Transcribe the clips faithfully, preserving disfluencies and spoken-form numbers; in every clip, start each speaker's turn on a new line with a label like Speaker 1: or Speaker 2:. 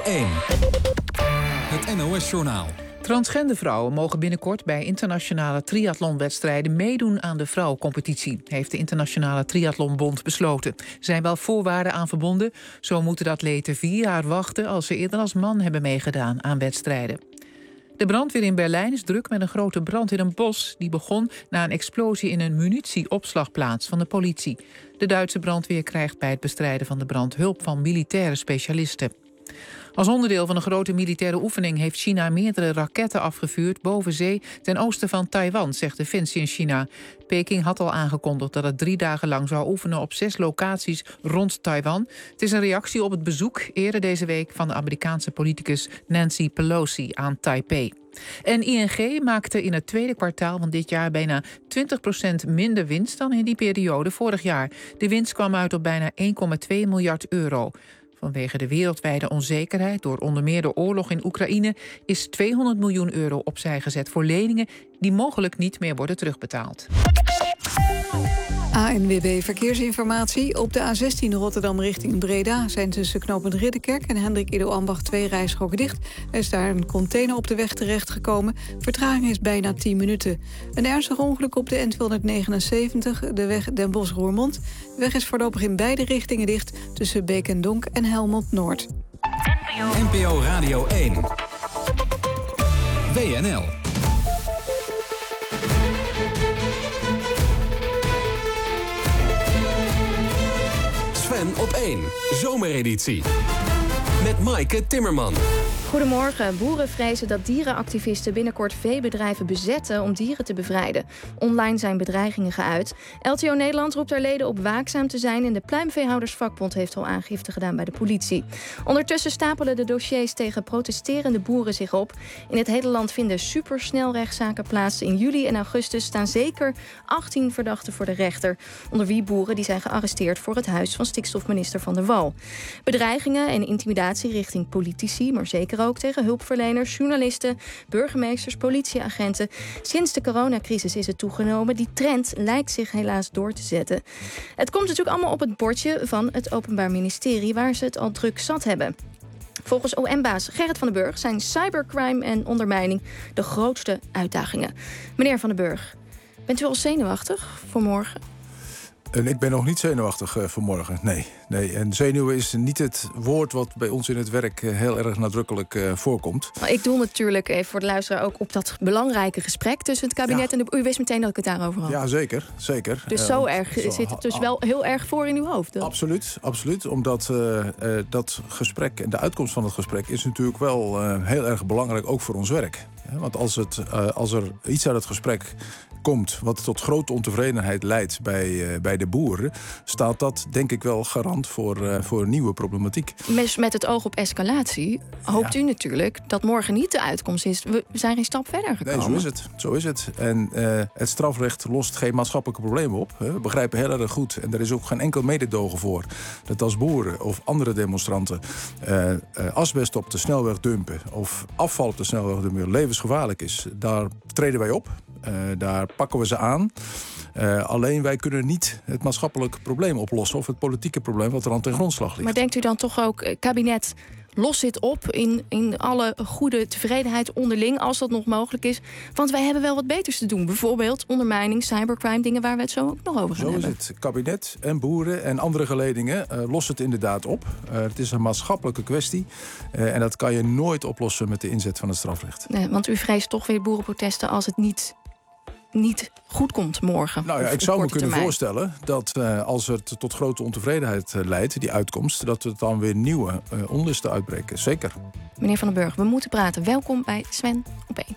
Speaker 1: één. Het N O S-journaal.
Speaker 2: Transgender vrouwen mogen binnenkort bij internationale triathlonwedstrijden meedoen aan de vrouwencompetitie, heeft de Internationale Triathlonbond besloten. Er zijn wel voorwaarden aan verbonden. Zo moeten de atleten vier jaar wachten als ze eerder als man hebben meegedaan aan wedstrijden. De brandweer in Berlijn is druk met een grote brand in een bos. Die begon na een explosie in een munitieopslagplaats van de politie. De Duitse brandweer krijgt bij het bestrijden van de brand hulp van militaire specialisten. Als onderdeel van een grote militaire oefening heeft China meerdere raketten afgevuurd boven zee ten oosten van Taiwan, zegt Defensie in China. Peking had al aangekondigd dat het drie dagen lang zou oefenen op zes locaties rond Taiwan. Het is een reactie op het bezoek eerder deze week van de Amerikaanse politicus Nancy Pelosi aan Taipei. En I N G maakte in het tweede kwartaal van dit jaar bijna twintig procent minder winst dan in die periode vorig jaar. De winst kwam uit op bijna één komma twee miljard euro. Vanwege de wereldwijde onzekerheid door onder meer de oorlog in Oekraïne is tweehonderd miljoen euro opzij gezet voor leningen die mogelijk niet meer worden terugbetaald.
Speaker 3: A N W B Verkeersinformatie. Op de A zestien Rotterdam richting Breda zijn tussen knooppunt Ridderkerk en Hendrik Ido Ambacht twee rijstroken dicht. Er is daar een container op de weg terechtgekomen. Vertraging is bijna tien minuten. Een ernstig ongeluk op de N tweehonderdnegenenzeventig, de weg Den Bosch-Roermond. De weg is voorlopig in beide richtingen dicht tussen Beek en Donk en Helmond Noord.
Speaker 1: N P O Radio één. W N L. Sven op één. Zomereditie. Met Maaike Timmerman.
Speaker 4: Goedemorgen. Boeren vrezen dat dierenactivisten binnenkort veebedrijven bezetten om dieren te bevrijden. Online zijn bedreigingen geuit. L T O Nederland roept haar leden op waakzaam te zijn en de Pluimveehoudersvakbond heeft al aangifte gedaan bij de politie. Ondertussen stapelen de dossiers tegen protesterende boeren zich op. In het hele land vinden supersnelrechtszaken plaats. In juli en augustus staan zeker achttien verdachten voor de rechter. Onder wie boeren die zijn gearresteerd voor het huis van stikstofminister Van der Wal. Bedreigingen en intimidatie richting politici, maar zeker ook tegen hulpverleners, journalisten, burgemeesters, politieagenten. Sinds de coronacrisis is het toegenomen. Die trend lijkt zich helaas door te zetten. Het komt natuurlijk allemaal op het bordje van het Openbaar Ministerie, waar ze het al druk zat hebben. Volgens O M-baas Gerrit van den Burg zijn cybercrime en ondermijning de grootste uitdagingen. Meneer van den Burg, bent u al zenuwachtig voor morgen?
Speaker 5: En ik ben nog niet zenuwachtig uh, vanmorgen, nee. nee. En zenuwen is niet het woord wat bij ons in het werk uh, heel erg nadrukkelijk uh, voorkomt.
Speaker 4: Nou, ik doe natuurlijk even voor de luisteraar ook op dat belangrijke gesprek tussen het kabinet ja. en de... U wist meteen dat ik het daarover had.
Speaker 5: Ja, zeker. zeker.
Speaker 4: Dus uh, zo erg zo, zit het dus wel heel erg voor in uw hoofd. Dan.
Speaker 5: Absoluut, absoluut. Omdat uh, uh, dat gesprek en de uitkomst van het gesprek is natuurlijk wel uh, heel erg belangrijk, ook voor ons werk. Ja, want als, het, uh, als er iets uit het gesprek komt wat tot grote ontevredenheid leidt bij, uh, bij de boeren, staat dat denk ik wel garant voor, uh, voor een nieuwe problematiek.
Speaker 4: Met, met het oog op escalatie hoopt ja. u natuurlijk dat morgen niet de uitkomst is. We zijn geen stap verder gekomen.
Speaker 5: Nee, zo is het. Zo is het. En uh, het strafrecht lost geen maatschappelijke problemen op. We begrijpen heel erg goed, en er is ook geen enkel mededogen voor, dat als boeren of andere demonstranten uh, uh, asbest op de snelweg dumpen of afval op de snelweg dumpen levensgevaarlijk is. Daar treden wij op. Uh, daar pakken we ze aan. Uh, alleen wij kunnen niet het maatschappelijk probleem oplossen of het politieke probleem wat er aan ten grondslag ligt.
Speaker 4: Maar denkt u dan toch ook, kabinet, los dit op in, in alle goede tevredenheid onderling, als dat nog mogelijk is? Want wij hebben wel wat beters te doen. Bijvoorbeeld ondermijning, cybercrime, dingen waar we het zo ook nog over gaan
Speaker 5: zo
Speaker 4: hebben.
Speaker 5: Zo is het. Kabinet en boeren en andere geledingen uh, lossen het inderdaad op. Uh, het is een maatschappelijke kwestie. Uh, en dat kan je nooit oplossen met de inzet van het strafrecht.
Speaker 4: Nee, want u vreest toch weer boerenprotesten als het niet... niet goed komt morgen.
Speaker 5: Nou ja, ik zou me kunnen
Speaker 4: termijn.
Speaker 5: voorstellen dat uh, als het tot grote ontevredenheid uh, leidt, die uitkomst, dat er dan weer nieuwe uh, onlusten uitbreken. Zeker.
Speaker 4: Meneer Van den Burg, we moeten praten. Welkom bij Sven op één.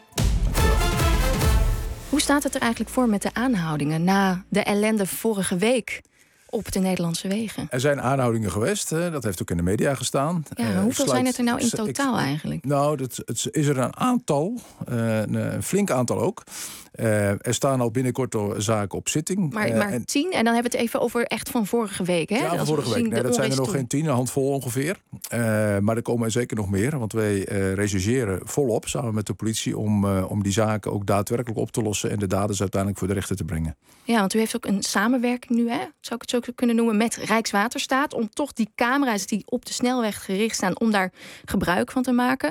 Speaker 4: Hoe staat het er eigenlijk voor met de aanhoudingen na de ellende vorige week op de Nederlandse wegen?
Speaker 5: Er zijn aanhoudingen geweest, hè? Dat heeft ook in de media gestaan.
Speaker 4: Ja, uh, hoeveel sluit, zijn het er nou in totaal ik, eigenlijk?
Speaker 5: Nou, het, het is er een aantal, uh, een flink aantal ook. Uh, er staan al binnenkort zaken op zitting.
Speaker 4: Maar,
Speaker 5: uh,
Speaker 4: maar
Speaker 5: en,
Speaker 4: tien? En dan hebben we het even over echt van vorige week, hè?
Speaker 5: Ja, van vorige week. Nee, dat zijn er nog geen tien, een handvol ongeveer. Uh, maar er komen er zeker nog meer. Want wij uh, rechercheren volop samen met de politie om, uh, om die zaken ook daadwerkelijk op te lossen en de daders uiteindelijk voor de rechter te brengen.
Speaker 4: Ja, want u heeft ook een samenwerking nu, hè? Zou ik het zo kunnen noemen met Rijkswaterstaat, om toch die camera's die op de snelweg gericht staan, om daar gebruik van te maken.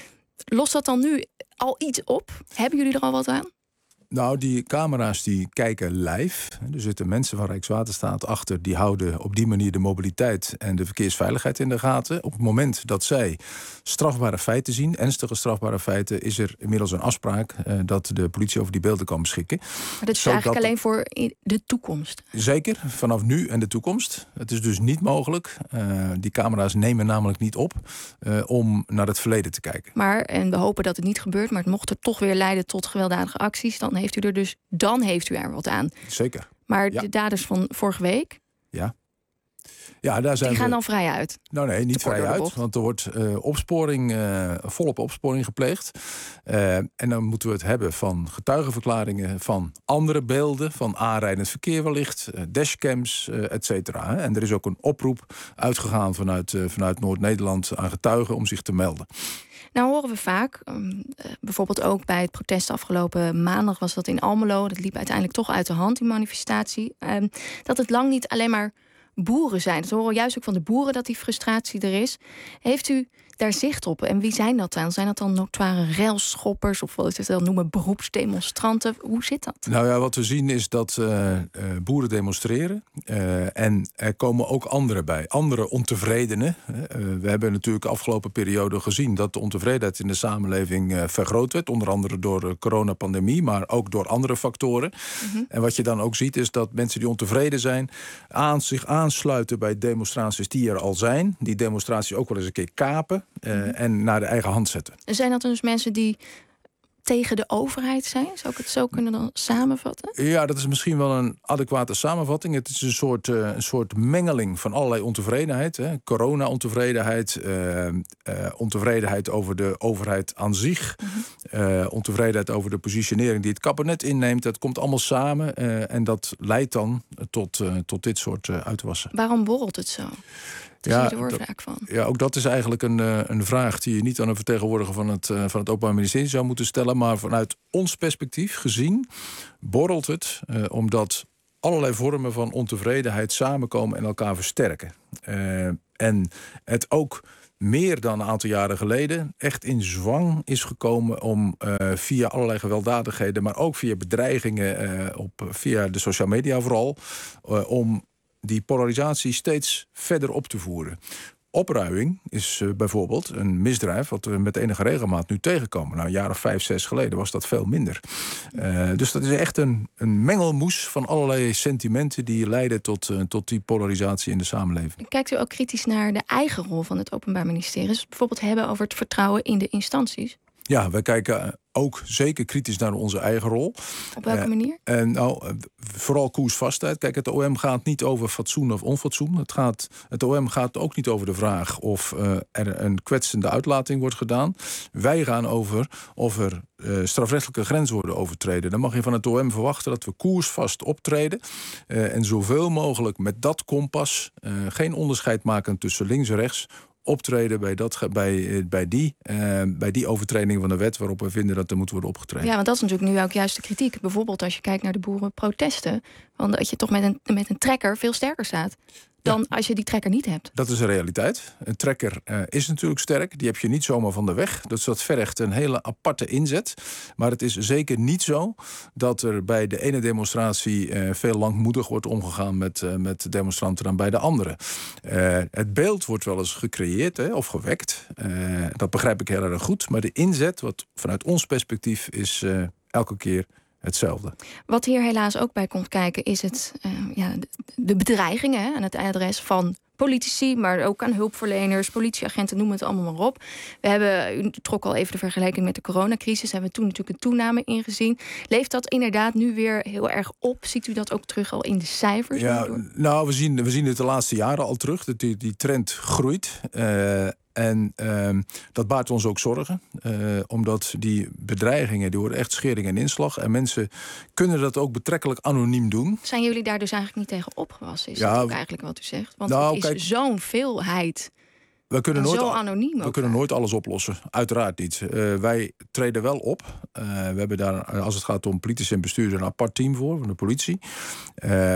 Speaker 4: Lost dat dan nu al iets op? Hebben jullie er al wat aan?
Speaker 5: Nou, die camera's die kijken live. Er zitten mensen van Rijkswaterstaat achter. Die houden op die manier de mobiliteit en de verkeersveiligheid in de gaten. Op het moment dat zij strafbare feiten zien, ernstige strafbare feiten, is er inmiddels een afspraak uh, dat de politie over die beelden kan beschikken.
Speaker 4: Maar dat is
Speaker 5: Zodat
Speaker 4: eigenlijk alleen voor de toekomst?
Speaker 5: Zeker, vanaf nu en de toekomst. Het is dus niet mogelijk. Uh, die camera's nemen namelijk niet op uh, om naar het verleden te kijken.
Speaker 4: Maar, en we hopen dat het niet gebeurt, maar het mocht er toch weer leiden tot gewelddadige acties, dan heeft u er dus, dan heeft u er wat aan.
Speaker 5: Zeker.
Speaker 4: Maar
Speaker 5: ja.
Speaker 4: de daders van vorige week,
Speaker 5: ja. Ja, daar zijn
Speaker 4: die gaan
Speaker 5: we...
Speaker 4: dan vrij uit?
Speaker 5: Nou nee, niet vrij uit, want er wordt uh, opsporing, uh, volop opsporing gepleegd. Uh, en dan moeten we het hebben van getuigenverklaringen, van andere beelden, van aanrijdend verkeer wellicht, uh, dashcams, uh, et cetera. En er is ook een oproep uitgegaan vanuit, uh, vanuit Noord-Nederland aan getuigen om zich te melden.
Speaker 4: Nou horen we vaak, um, bijvoorbeeld ook bij het protest afgelopen maandag was dat in Almelo, dat liep uiteindelijk toch uit de hand, die manifestatie, um, dat het lang niet alleen maar boeren zijn. Dat horen we juist ook van de boeren dat die frustratie er is. Heeft u daar zicht op? En wie zijn dat dan? Zijn dat dan notoire railschoppers of wat je dan noemen beroepsdemonstranten? Hoe zit dat?
Speaker 5: Nou ja, wat we zien is dat uh, uh, boeren demonstreren. Uh, en er komen ook anderen bij. Andere ontevredenen. Uh, we hebben natuurlijk de afgelopen periode gezien dat de ontevredenheid in de samenleving uh, vergroot werd. Onder andere door de coronapandemie, maar ook door andere factoren. Mm-hmm. En wat je dan ook ziet is dat mensen die ontevreden zijn aan zich aansluiten bij demonstraties die er al zijn. Die demonstraties ook wel eens een keer kapen. Uh, en naar de eigen hand zetten.
Speaker 4: Zijn dat dus mensen die tegen de overheid zijn? Zou ik het zo kunnen dan samenvatten?
Speaker 5: Ja, dat is misschien wel een adequate samenvatting. Het is een soort, uh, een soort mengeling van allerlei ontevredenheid. Hè. Corona-ontevredenheid, uh, uh, ontevredenheid over de overheid aan zich, mm-hmm. uh, ontevredenheid over de positionering die het kabinet inneemt. Dat komt allemaal samen uh, en dat leidt dan tot, uh, tot dit soort uh, uitwassen.
Speaker 4: Waarom borrelt het zo? Ja, de oorzaak van.
Speaker 5: Ja, ook dat is eigenlijk een, een vraag die je niet aan een vertegenwoordiger van het, van het Openbaar Ministerie zou moeten stellen. Maar vanuit ons perspectief gezien borrelt het uh, omdat allerlei vormen van ontevredenheid samenkomen en elkaar versterken. Uh, en het ook meer dan een aantal jaren geleden echt in zwang is gekomen om uh, via allerlei gewelddadigheden, maar ook via bedreigingen, uh, op, via de social media vooral, uh, om die polarisatie steeds verder op te voeren. Opruiing is uh, bijvoorbeeld een misdrijf wat we met enige regelmaat nu tegenkomen. Nou, een jaar of vijf, zes geleden was dat veel minder. Uh, dus dat is echt een, een mengelmoes van allerlei sentimenten die leiden tot, uh, tot die polarisatie in de samenleving.
Speaker 4: Kijkt u ook kritisch naar de eigen rol van het Openbaar Ministerie? Dus bijvoorbeeld hebben over het vertrouwen in de instanties?
Speaker 5: Ja, wij kijken ook zeker kritisch naar onze eigen rol.
Speaker 4: Op welke uh, manier?
Speaker 5: En nou, vooral koersvastheid. Kijk, het O M gaat niet over fatsoen of onfatsoen. Het, gaat, het O M gaat ook niet over de vraag of uh, er een kwetsende uitlating wordt gedaan. Wij gaan over of er uh, strafrechtelijke grenzen worden overtreden. Dan mag je van het O M verwachten dat we koersvast optreden. Uh, en zoveel mogelijk met dat kompas uh, geen onderscheid maken tussen links en rechts. Optreden bij, dat, bij, bij, die, uh, bij die overtreding van de wet waarop we vinden dat er moet worden opgetreden.
Speaker 4: Ja, want dat is natuurlijk nu ook juist de kritiek. Bijvoorbeeld als je kijkt naar de boerenprotesten. Want dat je toch met een, met een trekker veel sterker staat dan ja. als je die trekker niet hebt.
Speaker 5: Dat is een realiteit. Een trekker uh, is natuurlijk sterk. Die heb je niet zomaar van de weg. Dus dat vergt een hele aparte inzet. Maar het is zeker niet zo dat er bij de ene demonstratie uh, veel langmoedig wordt omgegaan met, uh, met demonstranten dan bij de andere. Uh, het beeld wordt wel eens gecreëerd hè, of gewekt. Uh, dat begrijp ik heel erg goed. Maar de inzet, wat vanuit ons perspectief is uh, elke keer hetzelfde.
Speaker 4: Wat hier helaas ook bij komt kijken is het, uh, ja, de bedreigingen hè, aan het adres van politici, maar ook aan hulpverleners, politieagenten, noem het allemaal maar op. We hebben, u trok al even de vergelijking met de coronacrisis, hebben we toen natuurlijk een toename ingezien. Leeft dat inderdaad nu weer heel erg op? Ziet u dat ook terug al in de cijfers?
Speaker 5: Ja, nou, we zien, we zien het de laatste jaren al terug. Dat die, die trend groeit. Uh, En uh, dat baart ons ook zorgen. Uh, omdat die bedreigingen, die worden echt schering en inslag. En mensen kunnen dat ook betrekkelijk anoniem doen.
Speaker 4: Zijn jullie daar dus eigenlijk niet tegen opgewassen? Is
Speaker 5: ja,
Speaker 4: dat ook eigenlijk wat u zegt? Want
Speaker 5: nou,
Speaker 4: het is
Speaker 5: kijk,
Speaker 4: zo'n veelheid.
Speaker 5: We kunnen, nooit,
Speaker 4: zo anoniem
Speaker 5: we kunnen nooit alles oplossen. Uiteraard niet. Uh, wij treden wel op. Uh, we hebben daar, als het gaat om politici en bestuurders, een apart team voor, van de politie. Uh,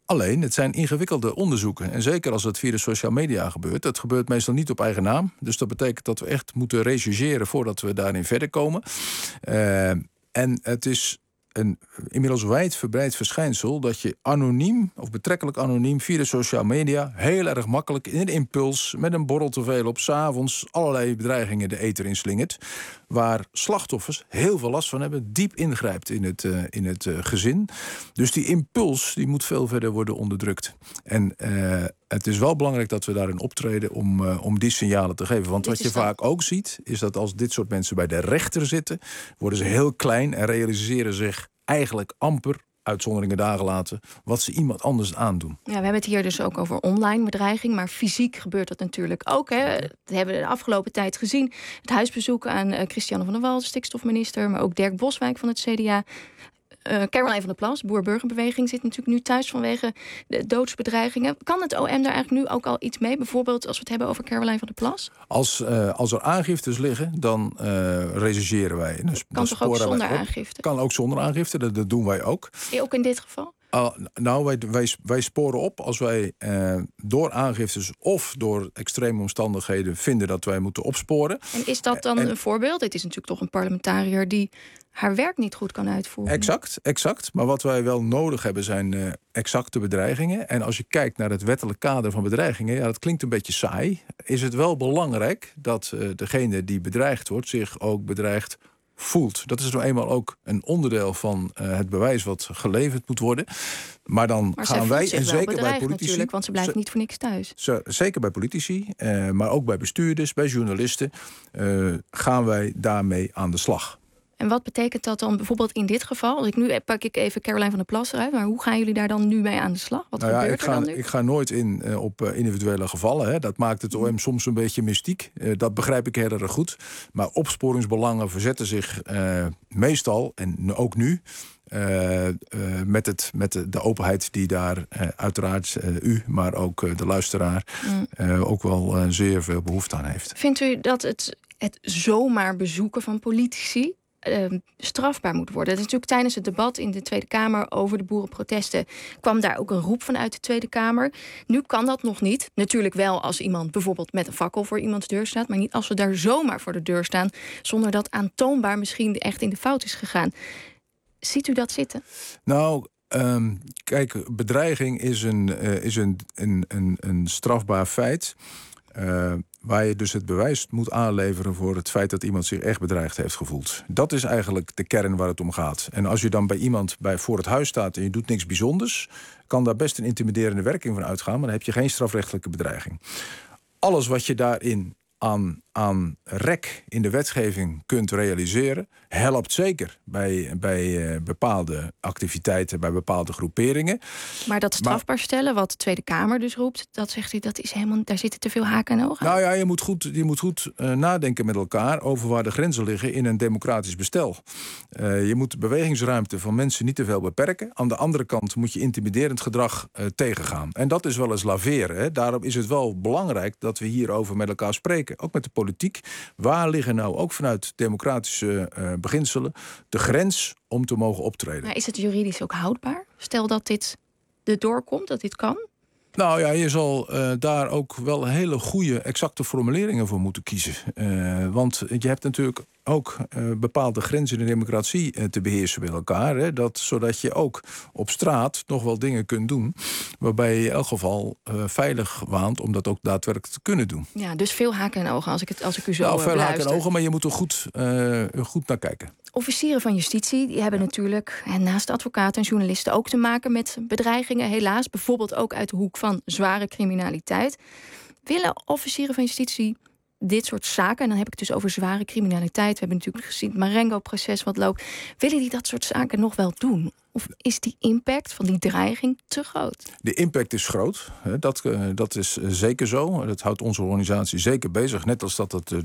Speaker 5: Alleen, het zijn ingewikkelde onderzoeken. En zeker als het via de social media gebeurt. Dat gebeurt meestal niet op eigen naam. Dus dat betekent dat we echt moeten rechercheren voordat we daarin verder komen. Uh, en het is een inmiddels wijdverbreid verschijnsel dat je anoniem of betrekkelijk anoniem via de social media heel erg makkelijk in een impuls met een borrel te veel op 's avonds allerlei bedreigingen de ether inslingert, waar slachtoffers heel veel last van hebben, diep ingrijpt in het, uh, in het uh, gezin. Dus die impuls die moet veel verder worden onderdrukt. En uh, het is wel belangrijk dat we daarin optreden om, uh, om die signalen te geven. Want dit wat je dan vaak ook ziet, is dat als dit soort mensen bij de rechter zitten, worden ze heel klein en realiseren zich eigenlijk amper, uitzonderingen daar gelaten, wat ze iemand anders aandoen.
Speaker 4: Ja, we hebben het hier dus ook over online bedreiging, maar fysiek gebeurt dat natuurlijk ook. Hè. Dat hebben we de afgelopen tijd gezien. Het huisbezoek aan uh, Christiane van der Wal, de stikstofminister, maar ook Dirk Boswijk van het C D A. Uh, Caroline van der Plas, Boer-Burgerbeweging, zit natuurlijk nu thuis vanwege de doodsbedreigingen. Kan het O M daar eigenlijk nu ook al iets mee? Bijvoorbeeld als we het hebben over Caroline van der Plas?
Speaker 5: Als, uh, als er aangiftes liggen, dan uh, rechercheren wij. Dus
Speaker 4: kan toch ook zonder aangifte?
Speaker 5: Kan ook zonder aangifte, dat, dat doen wij ook.
Speaker 4: Ook in dit geval?
Speaker 5: Uh, nou, wij, wij, wij sporen op als wij uh, door aangiftes of door extreme omstandigheden vinden dat wij moeten opsporen.
Speaker 4: En is dat dan
Speaker 5: en,
Speaker 4: een voorbeeld? Het is natuurlijk toch een parlementariër die haar werk niet goed kan uitvoeren.
Speaker 5: Exact, exact. Maar wat wij wel nodig hebben zijn uh, exacte bedreigingen. En als je kijkt naar het wettelijk kader van bedreigingen, ja, dat klinkt een beetje saai, is het wel belangrijk dat uh, degene die bedreigd wordt zich ook bedreigd voelt. Dat is nou eenmaal ook een onderdeel van uh, het bewijs wat geleverd moet worden. Maar dan
Speaker 4: maar
Speaker 5: gaan wij, en zeker bij politici,
Speaker 4: natuurlijk, want ze blijft niet voor niks thuis.
Speaker 5: Z- zeker bij politici, uh, maar ook bij bestuurders, bij journalisten, uh, gaan wij daarmee aan de slag.
Speaker 4: En wat betekent dat dan bijvoorbeeld in dit geval? Ik, nu pak ik even Caroline van der Plas eruit, maar hoe gaan jullie daar dan nu mee aan de slag? Wat
Speaker 5: nou ja,
Speaker 4: gebeurt
Speaker 5: ik ga,
Speaker 4: er dan nu?
Speaker 5: Ik ga nooit in uh, op uh, individuele gevallen. Hè. Dat maakt het O M soms een beetje mystiek. Uh, dat begrijp ik heel erg goed. Maar opsporingsbelangen verzetten zich uh, meestal, en ook nu, Uh, uh, met, het, met de, de openheid die daar uh, uiteraard uh, u, maar ook uh, de luisteraar mm. uh, ook wel uh, zeer veel behoefte aan heeft.
Speaker 4: Vindt u dat het, het zomaar bezoeken van politici Uh, strafbaar moet worden? Dat is natuurlijk tijdens het debat in de Tweede Kamer over de boerenprotesten kwam daar ook een roep vanuit de Tweede Kamer. Nu kan dat nog niet. Natuurlijk wel als iemand bijvoorbeeld met een fakkel voor iemands deur staat, maar niet als we daar zomaar voor de deur staan zonder dat aantoonbaar misschien echt in de fout is gegaan. Ziet u dat zitten?
Speaker 5: Nou, um, kijk, bedreiging is een, uh, is een, een, een, een strafbaar feit. Uh, waar je dus het bewijs moet aanleveren voor het feit dat iemand zich echt bedreigd heeft gevoeld. Dat is eigenlijk de kern waar het om gaat. En als je dan bij iemand bij voor het huis staat en je doet niks bijzonders, kan daar best een intimiderende werking van uitgaan, maar dan heb je geen strafrechtelijke bedreiging. Alles wat je daarin aan, aan rek in de wetgeving kunt realiseren, helpt zeker bij, bij uh, bepaalde activiteiten, bij bepaalde groeperingen.
Speaker 4: Maar dat strafbaar stellen, wat de Tweede Kamer dus roept, dat zegt u, dat is helemaal, daar zitten te veel haken en ogen aan.
Speaker 5: Nou ja, je moet goed, je moet goed uh, nadenken met elkaar over waar de grenzen liggen in een democratisch bestel. Uh, je moet de bewegingsruimte van mensen niet te veel beperken. Aan de andere kant moet je intimiderend gedrag uh, tegengaan. En dat is wel eens laveren. Hè. Daarom is het wel belangrijk dat we hierover met elkaar spreken. Ook met de politiek. Waar liggen nou ook vanuit democratische uh, beginselen de grens om te mogen optreden?
Speaker 4: Maar is het juridisch ook houdbaar? Stel dat dit erdoor komt, dat dit kan?
Speaker 5: Nou ja, je zal uh, daar ook wel hele goede, exacte formuleringen voor moeten kiezen. Uh, want je hebt natuurlijk ook uh, bepaalde grenzen in de democratie uh, te beheersen met elkaar. Hè, dat, zodat je ook op straat nog wel dingen kunt doen waarbij je in elk geval uh, veilig waant om dat ook daadwerkelijk te kunnen doen.
Speaker 4: Ja, dus veel haken en ogen als ik, het, als ik u zo
Speaker 5: nou,
Speaker 4: beluister.
Speaker 5: Veel haken en ogen, maar je moet er goed, uh, goed naar kijken.
Speaker 4: Officieren van justitie die hebben ja. natuurlijk en naast de advocaten en journalisten ook te maken met bedreigingen, helaas. Bijvoorbeeld ook uit de hoek van zware criminaliteit. Willen officieren van justitie dit soort zaken, en dan heb ik het dus over zware criminaliteit. We hebben natuurlijk gezien het Marengo-proces wat loopt. Willen die dat soort zaken nog wel doen? Of is die impact van die dreiging te groot?
Speaker 5: De impact is groot. Dat, dat is zeker zo. Dat houdt onze organisatie zeker bezig. Net als dat het de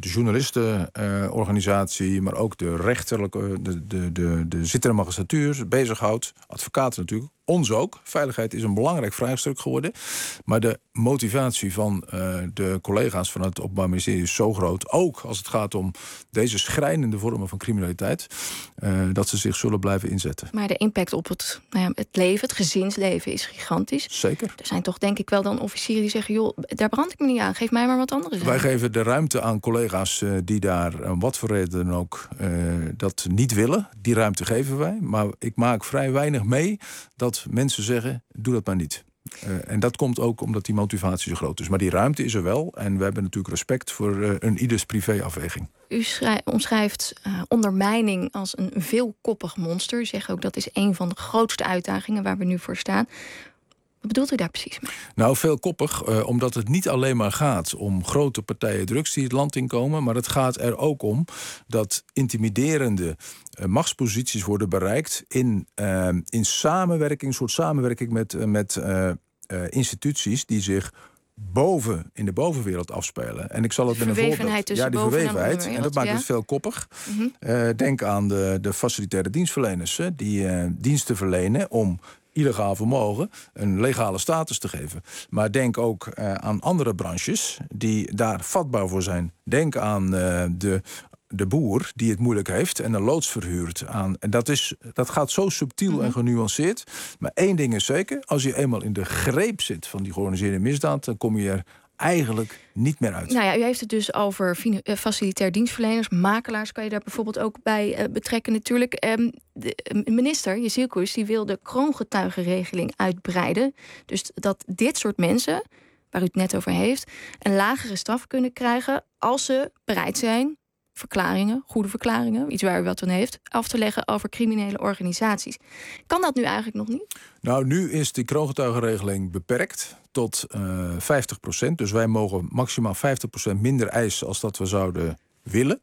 Speaker 5: journalistenorganisatie, maar ook de rechterlijke, de, de, de, de zittende magistratuur bezighoudt. Advocaten natuurlijk. Ons ook. Veiligheid is een belangrijk vraagstuk geworden. Maar de motivatie van uh, de collega's van het Openbaar Ministerie is zo groot. Ook als het gaat om deze schrijnende vormen van criminaliteit. Uh, dat ze zich zullen blijven inzetten.
Speaker 4: Maar de impact op op het, nou ja, het leven, het gezinsleven is gigantisch.
Speaker 5: Zeker.
Speaker 4: Er zijn toch denk ik wel dan officieren die zeggen, joh, daar brand ik me niet aan, geef mij maar wat andere zaken.
Speaker 5: Wij geven de ruimte aan collega's uh, die daar, om uh, wat voor reden dan ook, uh, dat niet willen. Die ruimte geven wij. Maar ik maak vrij weinig mee dat mensen zeggen, doe dat maar niet. Uh, en dat komt ook omdat die motivatie zo groot is. Maar die ruimte is er wel. En we hebben natuurlijk respect voor uh, een ieders privéafweging.
Speaker 4: U schrij- omschrijft uh, ondermijning als een veelkoppig monster. U zegt ook dat is een van de grootste uitdagingen waar we nu voor staan. Wat bedoelt u daar precies mee?
Speaker 5: Nou, veelkoppig, uh, omdat het niet alleen maar gaat om grote partijen drugs die het land inkomen, maar het gaat er ook om dat intimiderende uh, machtsposities worden bereikt in, uh, in samenwerking, een soort samenwerking met, uh, met uh, uh, instituties die zich boven in de bovenwereld afspelen. En ik zal het
Speaker 4: de
Speaker 5: met een voorbeeld.
Speaker 4: Ja,
Speaker 5: die verwevenheid. En dat maakt
Speaker 4: ja.
Speaker 5: het veelkoppig.
Speaker 4: Mm-hmm.
Speaker 5: Uh, denk aan de, de facilitaire dienstverleners, hè, die uh, diensten verlenen om illegaal vermogen een legale status te geven. Maar denk ook uh, aan andere branches die daar vatbaar voor zijn. Denk aan uh, de, de boer die het moeilijk heeft en een loods verhuurt aan. En dat, is, dat gaat zo subtiel mm-hmm. en genuanceerd. Maar één ding is zeker, als je eenmaal in de greep zit van die georganiseerde misdaad, dan kom je er eigenlijk niet meer uit.
Speaker 4: Nou ja, u heeft het dus over fina- uh, facilitair dienstverleners, makelaars kan je daar bijvoorbeeld ook bij uh, betrekken natuurlijk. Um, de uh, minister Jezielkus die wil de kroongetuigenregeling uitbreiden. Dus dat dit soort mensen, waar u het net over heeft, een lagere straf kunnen krijgen als ze bereid zijn verklaringen, goede verklaringen, iets waar u wat aan heeft, af te leggen over criminele organisaties. Kan dat nu eigenlijk nog niet?
Speaker 5: Nou, nu is die kroongetuigenregeling beperkt tot uh, vijftig procent. Dus wij mogen maximaal vijftig procent minder eisen als dat we zouden willen.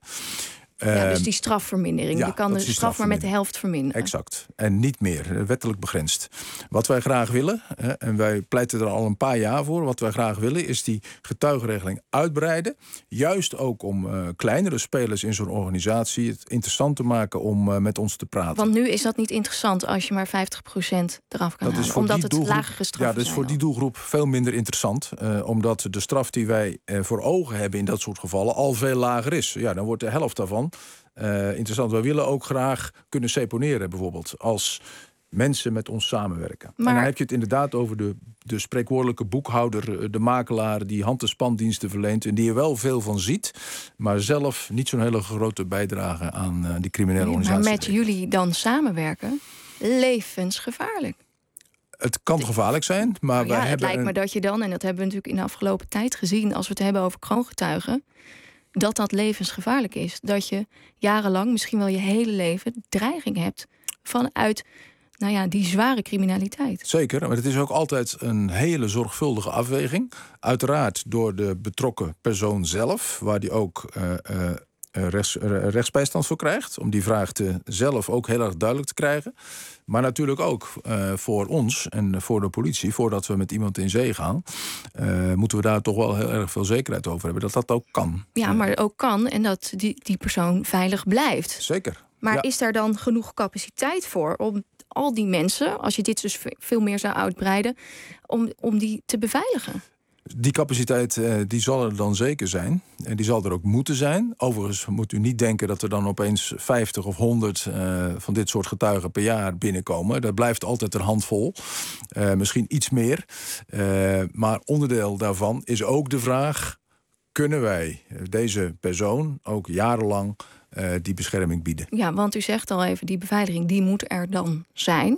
Speaker 4: Ja, dus die strafvermindering.
Speaker 5: Ja,
Speaker 4: je kan de straf maar met de helft verminderen.
Speaker 5: Exact. En niet meer, wettelijk begrensd. Wat wij graag willen, en wij pleiten er al een paar jaar voor, wat wij graag willen is die getuigenregeling uitbreiden. Juist ook om uh, kleinere spelers in zo'n organisatie het interessant te maken om uh, met ons te praten.
Speaker 4: Want nu is dat niet interessant als je maar vijftig procent eraf kan halen. Omdat het lagere straffen
Speaker 5: Ja, dat is voor die doelgroep veel minder interessant. Uh, omdat de straf die wij uh, voor ogen hebben in dat soort gevallen al veel lager is. Ja, dan wordt de helft daarvan Uh, interessant. We willen ook graag kunnen seponeren bijvoorbeeld als mensen met ons samenwerken. Maar en dan heb je het inderdaad over de, de spreekwoordelijke boekhouder, de makelaar die hand- en spandiensten verleent en die er wel veel van ziet, maar zelf niet zo'n hele grote bijdrage aan uh, die criminele
Speaker 4: nee,
Speaker 5: organisatie.
Speaker 4: Maar met heeft. Jullie dan samenwerken, levensgevaarlijk.
Speaker 5: Het kan gevaarlijk zijn, maar
Speaker 4: nou
Speaker 5: wij
Speaker 4: ja, het
Speaker 5: hebben
Speaker 4: lijkt
Speaker 5: een...
Speaker 4: me dat je dan, en dat hebben we natuurlijk in de afgelopen tijd gezien, als we het hebben over kroongetuigen, dat dat levensgevaarlijk is. Dat je jarenlang, misschien wel je hele leven, dreiging hebt vanuit nou ja, die zware criminaliteit.
Speaker 5: Zeker, maar het is ook altijd een hele zorgvuldige afweging. Uiteraard door de betrokken persoon zelf, waar die ook uh, uh, rechts, uh, rechtsbijstand voor krijgt. Om die vraag te zelf ook heel erg duidelijk te krijgen. Maar natuurlijk ook uh, voor ons en voor de politie, voordat we met iemand in zee gaan, uh, moeten we daar toch wel heel erg veel zekerheid over hebben dat dat ook kan.
Speaker 4: Ja, maar ook kan en dat die, die persoon veilig blijft.
Speaker 5: Zeker.
Speaker 4: Maar
Speaker 5: ja.
Speaker 4: is daar dan genoeg capaciteit voor om al die mensen, als je dit dus veel meer zou uitbreiden, om, om die te beveiligen?
Speaker 5: Die capaciteit uh, die zal er dan zeker zijn. En die zal er ook moeten zijn. Overigens moet u niet denken dat er dan opeens vijftig of honderd uh, van dit soort getuigen per jaar binnenkomen. Dat blijft altijd een handvol. Uh, misschien iets meer. Uh, maar onderdeel daarvan is ook de vraag, kunnen wij deze persoon ook jarenlang uh, die bescherming bieden?
Speaker 4: Ja, want u zegt al even, die beveiliging die moet er dan zijn.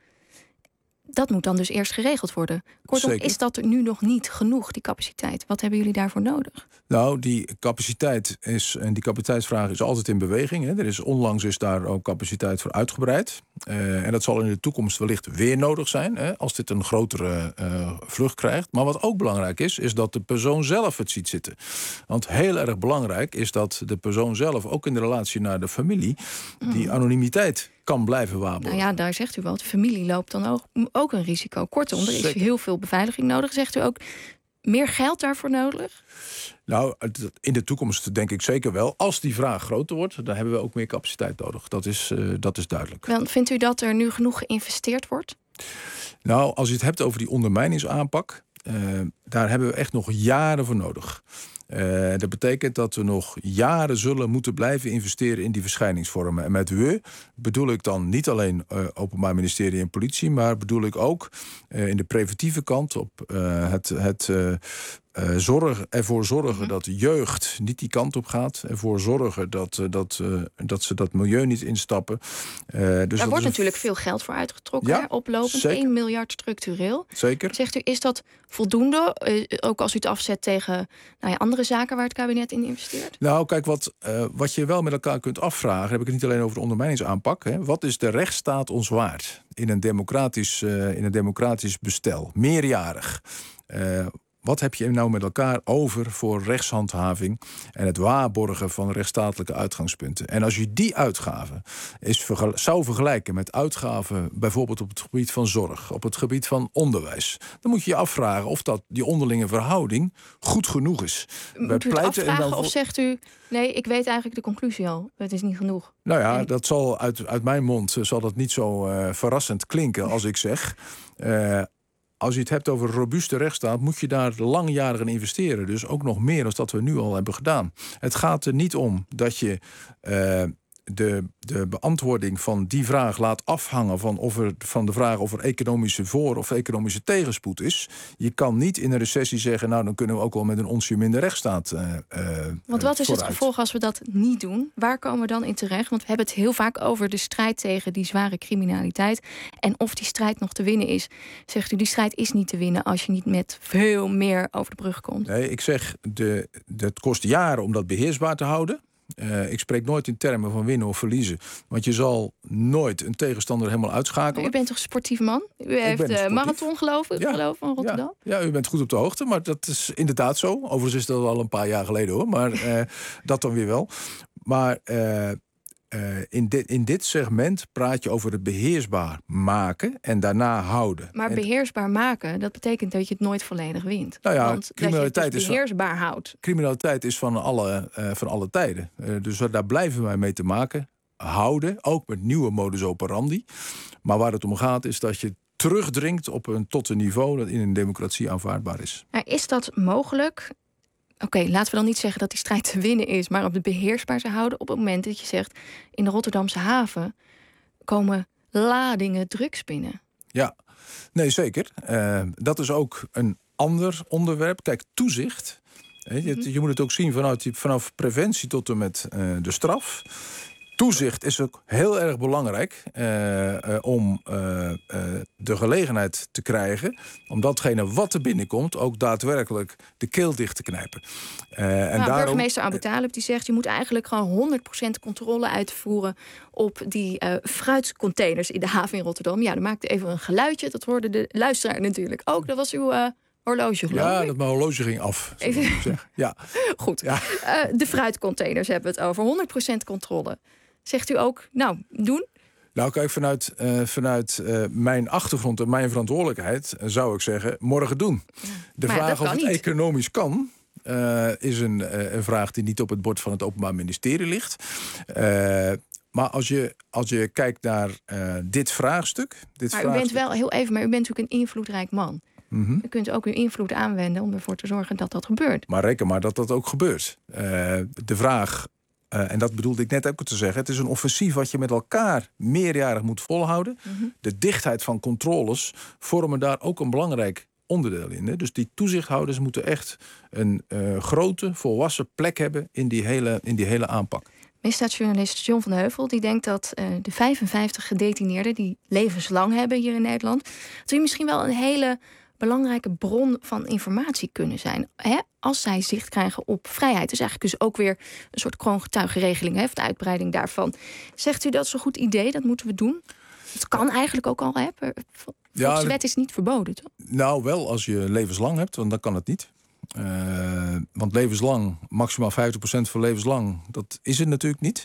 Speaker 4: Dat moet dan dus eerst geregeld worden. Kortom,
Speaker 5: Zeker.
Speaker 4: Is dat er nu nog niet genoeg, die capaciteit? Wat hebben jullie daarvoor nodig?
Speaker 5: Nou, die capaciteit is, en die capaciteitsvraag is altijd in beweging. Hè. Er is onlangs is daar ook capaciteit voor uitgebreid. Uh, en dat zal in de toekomst wellicht weer nodig zijn, hè, als dit een grotere uh, vlucht krijgt. Maar wat ook belangrijk is, is dat de persoon zelf het ziet zitten. Want heel erg belangrijk is dat de persoon zelf, ook in de relatie naar de familie, die anonimiteit kan blijven waarborgen.
Speaker 4: Nou ja, daar zegt u wel. De familie loopt dan ook, ook een risico. Kortom, er is
Speaker 5: Zeker.
Speaker 4: heel veel beveiliging nodig. Zegt u ook meer geld daarvoor nodig?
Speaker 5: Nou, in de toekomst denk ik zeker wel. Als die vraag groter wordt, dan hebben we ook meer capaciteit nodig. Dat is, uh, dat is duidelijk.
Speaker 4: Want vindt u dat er nu genoeg geïnvesteerd wordt?
Speaker 5: Nou, als je het hebt over die ondermijningsaanpak, Uh, daar hebben we echt nog jaren voor nodig. Uh, dat betekent dat we nog jaren zullen moeten blijven investeren in die verschijningsvormen. En met we bedoel ik dan niet alleen uh, Openbaar Ministerie en politie, maar bedoel ik ook uh, in de preventieve kant op uh, het, het uh, Uh, zorg, ervoor zorgen mm-hmm. dat jeugd niet die kant op gaat. Ervoor zorgen dat, uh, dat, uh, dat ze dat milieu niet instappen. Uh, dus
Speaker 4: Daar wordt
Speaker 5: een...
Speaker 4: natuurlijk veel geld voor uitgetrokken. Ja, oplopend,
Speaker 5: zeker.
Speaker 4: één miljard structureel.
Speaker 5: Zeker.
Speaker 4: Zegt u, is dat voldoende? Uh, ook als u het afzet tegen nou ja, andere zaken waar het kabinet in investeert?
Speaker 5: Nou, kijk, wat, uh, wat je wel met elkaar kunt afvragen, heb ik het niet alleen over de ondermijningsaanpak. Hè. Wat is de rechtsstaat ons waard in een democratisch, uh, in een democratisch bestel? Meerjarig. Uh, Wat heb je nou met elkaar over voor rechtshandhaving en het waarborgen van rechtsstatelijke uitgangspunten? En als je die uitgaven is vergel- zou vergelijken met uitgaven bijvoorbeeld op het gebied van zorg, op het gebied van onderwijs, dan moet je je afvragen of dat die onderlinge verhouding goed genoeg is.
Speaker 4: Moet u het afvragen voor... of zegt u, nee, ik weet eigenlijk de conclusie al, het is niet genoeg?
Speaker 5: Nou ja, nee. dat zal uit, uit mijn mond zal dat niet zo uh, verrassend klinken als ik zeg. Uh, Als je het hebt over een robuuste rechtsstaat, moet je daar langjarig in investeren. Dus ook nog meer dan dat we nu al hebben gedaan. Het gaat er niet om dat je uh, de, de beantwoording van die vraag laat afhangen van, of er, van de vraag of er economische voor- of economische tegenspoed is. Je kan niet in een recessie zeggen, nou dan kunnen we ook wel met een onsje minder rechtsstaat uh, uh,
Speaker 4: Want wat is
Speaker 5: vooruit.
Speaker 4: het gevolg als we dat niet doen? Waar komen we dan in terecht? Want we hebben het heel vaak over de strijd tegen die zware criminaliteit. En of die strijd nog te winnen is. Zegt u, die strijd is niet te winnen als je niet met veel meer over de brug komt.
Speaker 5: Nee, ik zeg, de, de, het kost jaren om dat beheersbaar te houden. Uh, ik spreek nooit in termen van winnen of verliezen. Want je zal nooit een tegenstander helemaal uitschakelen.
Speaker 4: Maar u bent toch een sportief man? U heeft uh, marathon gelopen ja, geloof, van Rotterdam?
Speaker 5: Ja, ja, u bent goed op de hoogte, maar dat is inderdaad zo. Overigens is dat al een paar jaar geleden hoor. Maar uh, dat dan weer wel. Maar uh, uh, in, dit, in dit segment praat je over het beheersbaar maken en daarna houden.
Speaker 4: Maar
Speaker 5: en
Speaker 4: beheersbaar maken, dat betekent dat je het nooit volledig wint.
Speaker 5: Nou ja,
Speaker 4: Want
Speaker 5: criminaliteit
Speaker 4: dat je het dus beheersbaar
Speaker 5: is
Speaker 4: van, houdt.
Speaker 5: Criminaliteit is van alle, uh, van alle tijden. Uh, dus daar blijven wij mee te maken. Houden, ook met nieuwe modus operandi. Maar waar het om gaat is dat je terugdringt op een, tot een niveau dat in een democratie aanvaardbaar is.
Speaker 4: Maar is dat mogelijk? Oké, okay, laten we dan niet zeggen dat die strijd te winnen is, maar op het beheersbaar te houden op het moment dat je zegt, in de Rotterdamse haven komen ladingen drugs binnen.
Speaker 5: Ja, nee zeker. Uh, dat is ook een ander onderwerp. Kijk, toezicht. Je, mm-hmm. je moet het ook zien vanuit, vanaf preventie tot en met uh, de straf. Toezicht is ook heel erg belangrijk uh, uh, om uh, uh, de gelegenheid te krijgen om datgene wat er binnenkomt ook daadwerkelijk de keel dicht te knijpen. Uh, en
Speaker 4: nou,
Speaker 5: daarom,
Speaker 4: burgemeester Abu Talib die zegt je moet eigenlijk gewoon honderd procent controle uitvoeren op die uh, fruitcontainers in de haven in Rotterdam. Ja, dan maakte even een geluidje. Dat hoorde de luisteraar natuurlijk ook. Dat was uw... Uh, horloge, geloof
Speaker 5: ja,
Speaker 4: ik.
Speaker 5: dat mijn horloge ging af. Even... Ja.
Speaker 4: Goed.
Speaker 5: Ja.
Speaker 4: Uh, de fruitcontainers hebben we het over. honderd procent controle. Zegt u ook, nou, doen?
Speaker 5: Nou, kijk, vanuit, uh, vanuit uh, mijn achtergrond en mijn verantwoordelijkheid uh, zou ik zeggen, morgen doen. Ja. De
Speaker 4: maar
Speaker 5: vraag of het
Speaker 4: niet.
Speaker 5: economisch kan, uh, is een, uh, een vraag die niet op het bord van het Openbaar Ministerie ligt. Uh, maar als je, als je kijkt naar uh, dit vraagstuk... Dit
Speaker 4: maar
Speaker 5: vraagstuk...
Speaker 4: u bent wel heel even, maar u bent natuurlijk een invloedrijk man.
Speaker 5: Mm-hmm.
Speaker 4: U kunt ook uw invloed aanwenden om ervoor te zorgen dat dat gebeurt.
Speaker 5: Maar reken maar dat dat ook gebeurt. Uh, de vraag... Uh, en dat bedoelde ik net ook te zeggen. Het is een offensief wat je met elkaar meerjarig moet volhouden. Mm-hmm. De dichtheid van controles vormen daar ook een belangrijk onderdeel in. Hè? Dus die toezichthouders moeten echt een uh, grote, volwassen plek hebben in die hele, in die hele aanpak.
Speaker 4: Misdaadjournalist John van de Heuvel die denkt dat uh, de vijfenvijftig gedetineerden die levenslang hebben hier in Nederland, dat die misschien wel een hele belangrijke bron van informatie kunnen zijn. Hè? Als zij zicht krijgen op vrijheid. Dus eigenlijk dus ook weer een soort kroongetuigenregeling, hè, of de uitbreiding daarvan. Zegt u dat is een goed idee, dat moeten we doen? Het kan eigenlijk ook al, hè? Volgens ja, de wet is het niet verboden, toch? Nou,
Speaker 5: wel als je levenslang hebt, want dan kan het niet. Uh, want levenslang, maximaal vijftig procent van levenslang, dat is het natuurlijk niet.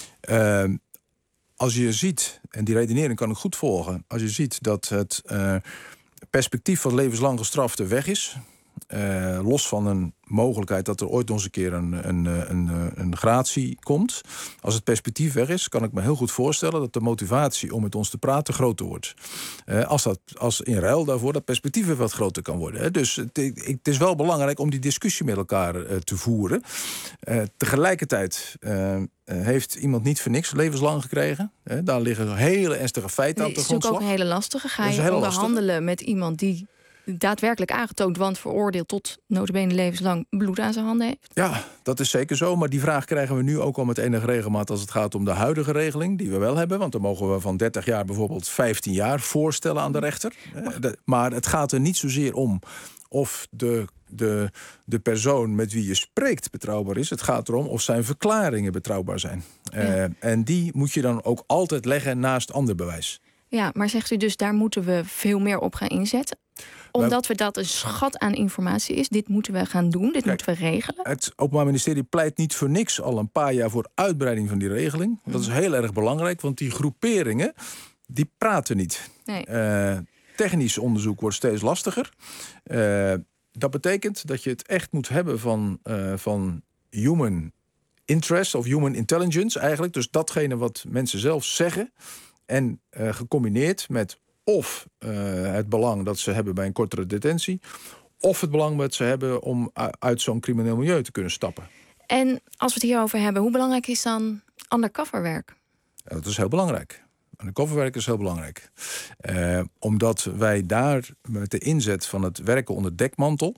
Speaker 5: Ja. Uh, als je ziet, en die redenering kan ik goed volgen, als je ziet dat het uh, perspectief van levenslang gestrafte weg is, Uh, los van een mogelijkheid dat er ooit nog eens een keer een, een, een, een gratie komt. Als het perspectief weg is, kan ik me heel goed voorstellen dat de motivatie om met ons te praten groter wordt. Uh, als, dat, als in ruil daarvoor dat perspectief weer wat groter kan worden. Hè. Dus het, het is wel belangrijk om die discussie met elkaar uh, te voeren. Uh, tegelijkertijd uh, uh, heeft iemand niet voor niks levenslang gekregen. Uh, daar liggen hele ernstige feiten aan de grondslag.
Speaker 4: Het is natuurlijk ook een hele lastige. Ga je onderhandelen lastig. met iemand die daadwerkelijk aangetoond, want veroordeeld tot nota bene levenslang bloed aan zijn handen heeft?
Speaker 5: Ja, dat is zeker zo. Maar die vraag krijgen we nu ook al met enige regelmaat als het gaat om de huidige regeling die we wel hebben. Want dan mogen we van dertig jaar bijvoorbeeld vijftien jaar voorstellen aan de rechter. Maar het gaat er niet zozeer om of de, de, de persoon met wie je spreekt betrouwbaar is. Het gaat erom of zijn verklaringen betrouwbaar zijn. Ja. Uh, en die moet je dan ook altijd leggen naast ander bewijs.
Speaker 4: Ja, maar zegt u dus daar moeten we veel meer op gaan inzetten? Omdat we dat een schat aan informatie is. Dit moeten we gaan doen, dit Kijk, moeten we regelen.
Speaker 5: Het Openbaar Ministerie pleit niet voor niks al een paar jaar voor uitbreiding van die regeling. Dat is heel erg belangrijk, want die groeperingen die praten niet. Nee. Uh, technisch onderzoek wordt steeds lastiger. Uh, dat betekent dat je het echt moet hebben van, uh, van human interest of human intelligence eigenlijk. Dus datgene wat mensen zelf zeggen. En uh, gecombineerd met of uh, het belang dat ze hebben bij een kortere detentie, of het belang dat ze hebben om uit zo'n crimineel milieu te kunnen stappen.
Speaker 4: En als we het hierover hebben, hoe belangrijk is dan undercoverwerk?
Speaker 5: Ja, dat is heel belangrijk. Undercoverwerk is heel belangrijk. Uh, omdat wij daar met de inzet van het werken onder dekmantel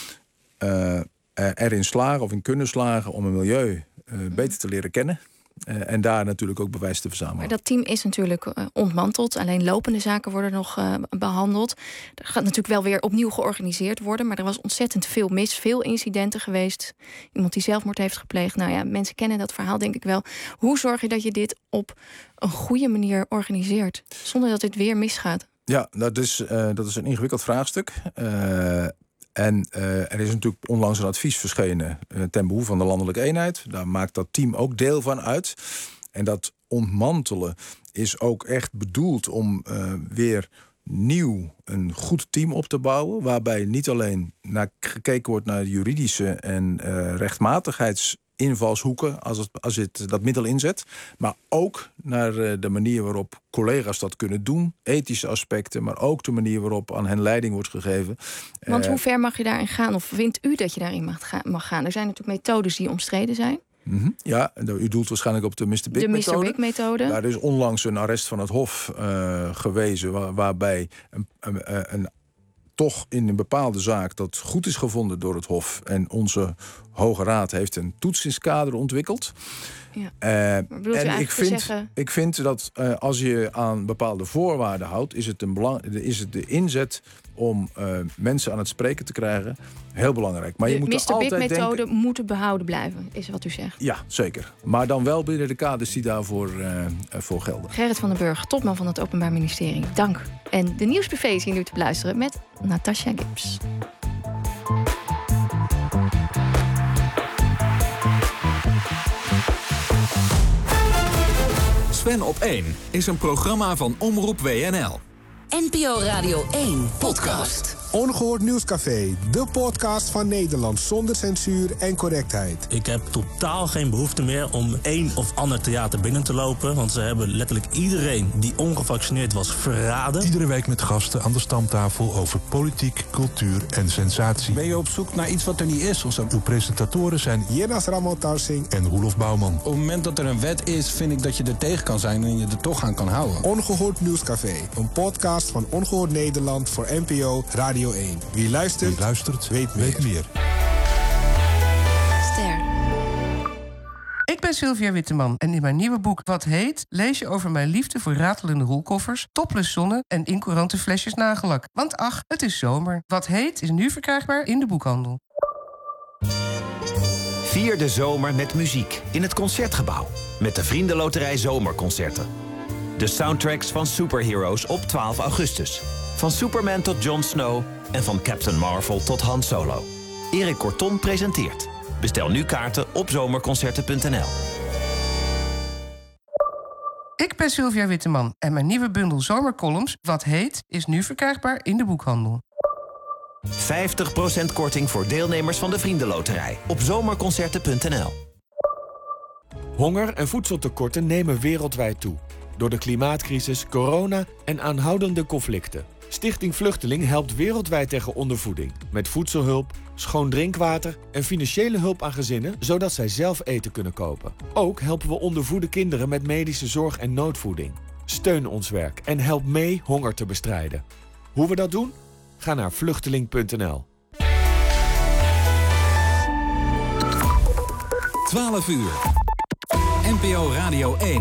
Speaker 5: uh, erin slagen of in kunnen slagen om een milieu uh, beter te leren kennen. Uh, en daar natuurlijk ook bewijs te verzamelen.
Speaker 4: Maar dat team is natuurlijk uh, ontmanteld. Alleen lopende zaken worden nog uh, behandeld. Er gaat natuurlijk wel weer opnieuw georganiseerd worden. Maar er was ontzettend veel mis. Veel incidenten geweest. Iemand die zelfmoord heeft gepleegd. Nou ja, mensen kennen dat verhaal denk ik wel. Hoe zorg je dat je dit op een goede manier organiseert? Zonder dat dit weer misgaat.
Speaker 5: Ja, dat is, uh, dat is een ingewikkeld vraagstuk. Uh, En uh, er is natuurlijk onlangs een advies verschenen uh, ten behoeve van de landelijke eenheid. Daar maakt dat team ook deel van uit. En dat ontmantelen is ook echt bedoeld om uh, weer nieuw een goed team op te bouwen. Waarbij niet alleen naar gekeken wordt naar juridische en uh, rechtmatigheidsinvalshoeken als het, als het dat middel inzet. Maar ook naar uh, de manier waarop collega's dat kunnen doen. Ethische aspecten, maar ook de manier waarop aan hen leiding wordt gegeven.
Speaker 4: Want uh, hoe ver mag je daarin gaan? Of vindt u dat je daarin mag, ga, mag gaan? Er zijn natuurlijk methodes die omstreden zijn.
Speaker 5: Mm-hmm. Ja, u doelt waarschijnlijk op de mister Big methode.
Speaker 4: De mister Big methode.
Speaker 5: Daar is onlangs een arrest van het Hof uh, gewezen, waar, waarbij een, een, een, toch in een bepaalde zaak dat goed is gevonden door het Hof. En onze Hoge Raad heeft een toetsingskader ontwikkeld. Ja. Uh, en ik vind, zeggen... ik vind dat uh, als je aan bepaalde voorwaarden houdt, is het, een belang, is het de inzet om uh, mensen aan het spreken te krijgen heel belangrijk. Maar
Speaker 4: de
Speaker 5: je moet
Speaker 4: mister
Speaker 5: Big
Speaker 4: methode
Speaker 5: denken...
Speaker 4: moeten behouden blijven, is wat u zegt.
Speaker 5: Ja, zeker. Maar dan wel binnen de kaders die daarvoor uh, voor gelden.
Speaker 4: Gerrit van den Burg, topman van het Openbaar Ministerie. Dank. En de nieuwsbuffet is hier nu te beluisteren met Natasja Gibbs.
Speaker 1: Sven op één is een programma van Omroep W N L.
Speaker 6: N P O Radio één podcast.
Speaker 7: Ongehoord Nieuwscafé, de podcast van Nederland zonder censuur en correctheid.
Speaker 8: Ik heb totaal geen behoefte meer om één of ander theater binnen te lopen, want ze hebben letterlijk iedereen die ongevaccineerd was verraden.
Speaker 9: Iedere week met gasten aan de stamtafel over politiek, cultuur en sensatie.
Speaker 10: Ben je op zoek naar iets wat er niet is of zo?
Speaker 9: Uw presentatoren zijn
Speaker 7: Jenas Ramon Tarsing
Speaker 9: en Roelof Bouwman.
Speaker 10: Op het moment dat er een wet is, vind ik dat je er tegen kan zijn en je er toch aan kan houden.
Speaker 7: Ongehoord Nieuwscafé, een podcast van Ongehoord Nederland voor N P O Radio één. Wie luistert,
Speaker 9: Wie luistert
Speaker 7: weet, meer.
Speaker 9: weet meer.
Speaker 4: Ster.
Speaker 11: Ik ben Sylvia Witteman en in mijn nieuwe boek Wat Heet lees je over mijn liefde voor ratelende rolkoffers, topless zonnen en incourante flesjes nagellak. Want ach, het is zomer. Wat Heet is nu verkrijgbaar in de boekhandel.
Speaker 12: Vier de zomer met muziek in het Concertgebouw. Met de Vriendenloterij Zomerconcerten. De soundtracks van superheroes op twaalf augustus. Van Superman tot Jon Snow en van Captain Marvel tot Han Solo. Erik Corton presenteert. Bestel nu kaarten op zomerconcerten punt n l.
Speaker 11: Ik ben Sylvia Witteman en mijn nieuwe bundel zomercolumns Wat Heet is nu verkrijgbaar in de boekhandel.
Speaker 12: vijftig procent korting voor deelnemers van de Vriendenloterij op zomerconcerten punt n l.
Speaker 13: Honger en voedseltekorten nemen wereldwijd toe. Door de klimaatcrisis, corona en aanhoudende conflicten. Stichting Vluchteling helpt wereldwijd tegen ondervoeding. Met voedselhulp, schoon drinkwater en financiële hulp aan gezinnen, zodat zij zelf eten kunnen kopen. Ook helpen we ondervoede kinderen met medische zorg en noodvoeding. Steun ons werk en help mee honger te bestrijden. Hoe we dat doen? Ga naar vluchteling punt n l.
Speaker 1: twaalf uur. N P O Radio één.